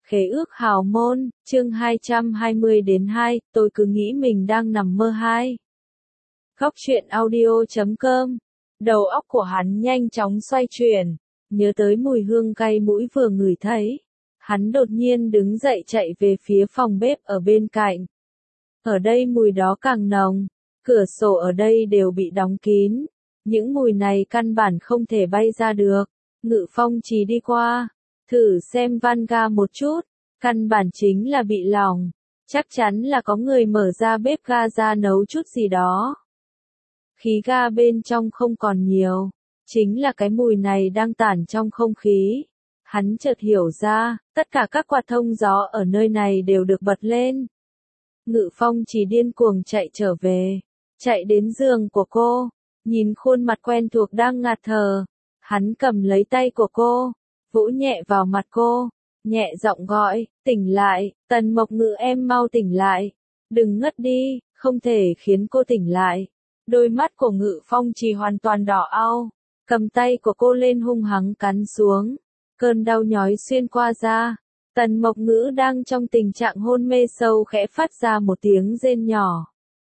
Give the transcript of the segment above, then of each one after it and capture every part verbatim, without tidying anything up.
Khế ước hào môn, chương hai trăm hai mươi đến hai, tôi cứ nghĩ mình đang nằm mơ hai. Góc truyện audio chấm com. Đầu óc của hắn nhanh chóng xoay chuyển, nhớ tới mùi hương cay mũi vừa ngửi thấy. Hắn đột nhiên đứng dậy chạy về phía phòng bếp ở bên cạnh. Ở đây mùi đó càng nồng, cửa sổ ở đây đều bị đóng kín. Những mùi này căn bản không thể bay ra được. Ngự Phong Trì đi qua, thử xem van ga một chút, căn bản chính là bị lỏng, chắc chắn là có người mở ra bếp ga ra nấu chút gì đó. Khí ga bên trong không còn nhiều, chính là cái mùi này đang tản trong không khí. Hắn chợt hiểu ra, tất cả các quạt thông gió ở nơi này đều được bật lên. Ngự Phong Trì điên cuồng chạy trở về, chạy đến giường của cô, nhìn khuôn mặt quen thuộc đang ngạt thở. Hắn cầm lấy tay của cô, vỗ nhẹ vào mặt cô, nhẹ giọng gọi, tỉnh lại, Tần Mộc Ngữ em mau tỉnh lại, đừng ngất đi, không thể khiến cô tỉnh lại. Đôi mắt của Ngự Phong Trì hoàn toàn đỏ au, cầm tay của cô lên hung hăng cắn xuống, cơn đau nhói xuyên qua da. Tần Mộc Ngữ đang trong tình trạng hôn mê sâu khẽ phát ra một tiếng rên nhỏ.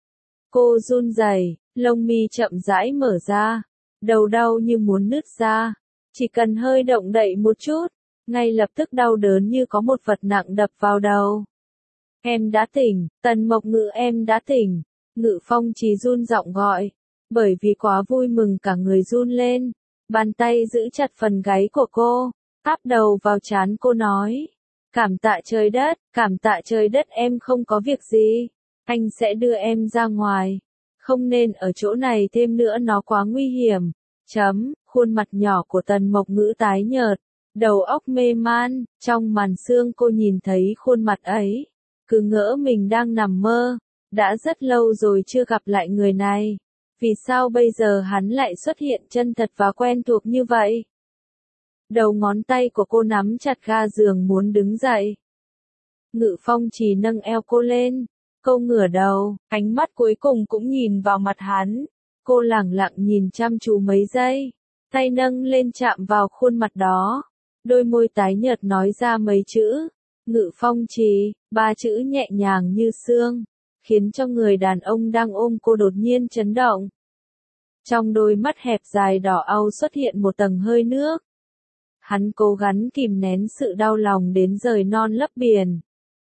Cô run rẩy, lông mi chậm rãi mở ra. Đầu đau như muốn nứt ra, chỉ cần hơi động đậy một chút, ngay lập tức đau đớn như có một vật nặng đập vào đầu. Em đã tỉnh, Tần Mộc Ngữ em đã tỉnh, Ngự Phong Trì run giọng gọi, bởi vì quá vui mừng cả người run lên, bàn tay giữ chặt phần gáy của cô, áp đầu vào trán cô nói, cảm tạ trời đất, cảm tạ trời đất em không có việc gì, anh sẽ đưa em ra ngoài. Không nên ở chỗ này thêm nữa nó quá nguy hiểm. Chấm, khuôn mặt nhỏ của Tần Mộc Ngữ tái nhợt, đầu óc mê man, trong màn sương cô nhìn thấy khuôn mặt ấy, cứ ngỡ mình đang nằm mơ, đã rất lâu rồi chưa gặp lại người này, vì sao bây giờ hắn lại xuất hiện chân thật và quen thuộc như vậy? Đầu ngón tay của cô nắm chặt ga giường muốn đứng dậy. Ngự Phong Trì nâng eo cô lên. Cô ngửa đầu, ánh mắt cuối cùng cũng nhìn vào mặt hắn. Cô lẳng lặng nhìn chăm chú mấy giây, tay nâng lên chạm vào khuôn mặt đó. Đôi môi tái nhợt nói ra mấy chữ, Ngự Phong Trì, ba chữ nhẹ nhàng như sương, khiến cho người đàn ông đang ôm cô đột nhiên chấn động. Trong đôi mắt hẹp dài đỏ au xuất hiện một tầng hơi nước. Hắn cố gắng kìm nén sự đau lòng đến rời non lấp biển.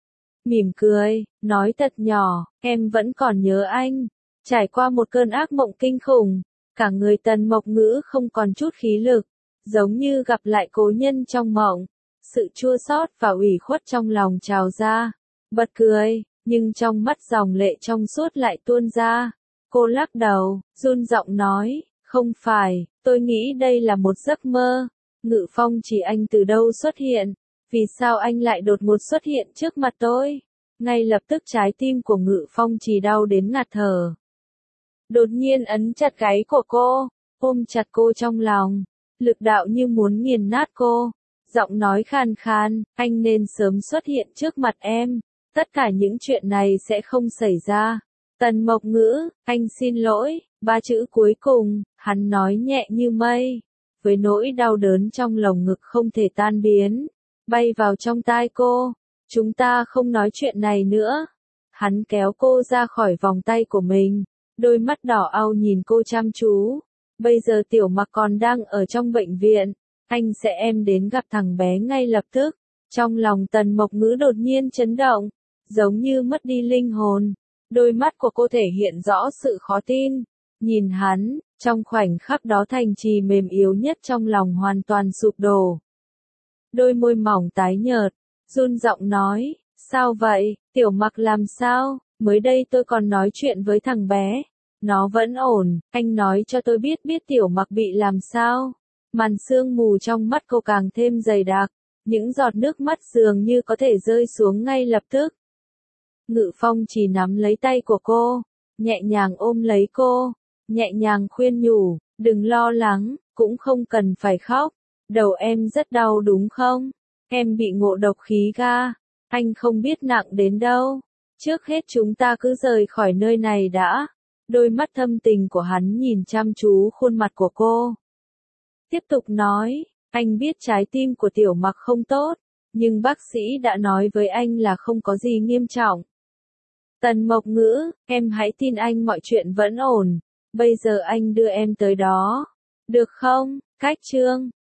Mỉm cười, nói thật nhỏ, em vẫn còn nhớ anh. Trải qua một cơn ác mộng kinh khủng, cả người Tần Mộc Ngữ không còn chút khí lực, giống như gặp lại cố nhân trong mộng. Sự chua xót và ủy khuất trong lòng trào ra, bật cười, nhưng trong mắt dòng lệ trong suốt lại tuôn ra. Cô lắc đầu, run giọng nói, không phải, tôi nghĩ đây là một giấc mơ. Ngự Phong Trì anh từ đâu xuất hiện? Vì sao anh lại đột ngột xuất hiện trước mặt tôi? Ngay lập tức trái tim của Ngự Phong Trì đau đến ngạt thở. Đột nhiên ấn chặt gáy của cô, ôm chặt cô trong lòng, lực đạo như muốn nghiền nát cô. Giọng nói khàn khàn, anh nên sớm xuất hiện trước mặt em. Tất cả những chuyện này sẽ không xảy ra. Tần Mộc Ngữ, anh xin lỗi, ba chữ cuối cùng, hắn nói nhẹ như mây, với nỗi đau đớn trong lồng ngực không thể tan biến, bay vào trong tai cô. Chúng ta không nói chuyện này nữa. Hắn kéo cô ra khỏi vòng tay của mình, đôi mắt đỏ au nhìn cô chăm chú. Bây giờ Tiểu Mặc còn đang ở trong bệnh viện, anh sẽ em đến gặp thằng bé ngay lập tức. Trong lòng Tần Mộc Ngữ đột nhiên chấn động, giống như mất đi linh hồn. Đôi mắt của cô thể hiện rõ sự khó tin. Nhìn hắn, trong khoảnh khắc đó thành trì mềm yếu nhất trong lòng hoàn toàn sụp đổ. Đôi môi mỏng tái nhợt, run giọng nói, sao vậy, Tiểu Mặc làm sao, mới đây tôi còn nói chuyện với thằng bé, nó vẫn ổn, anh nói cho tôi biết biết Tiểu Mặc bị làm sao. Màn sương mù trong mắt cô càng thêm dày đặc, những giọt nước mắt dường như có thể rơi xuống ngay lập tức. Ngự Phong chỉ nắm lấy tay của cô, nhẹ nhàng ôm lấy cô, nhẹ nhàng khuyên nhủ, đừng lo lắng, cũng không cần phải khóc, đầu em rất đau đúng không? Em bị ngộ độc khí ga, anh không biết nặng đến đâu. Trước hết chúng ta cứ rời khỏi nơi này đã. Đôi mắt thâm tình của hắn nhìn chăm chú khuôn mặt của cô. Tiếp tục nói, anh biết trái tim của Tiểu Mặc không tốt, nhưng bác sĩ đã nói với anh là không có gì nghiêm trọng. Tần Mộc Ngữ, em hãy tin anh, mọi chuyện vẫn ổn. Bây giờ anh đưa em tới đó. Được không, Cách Trương?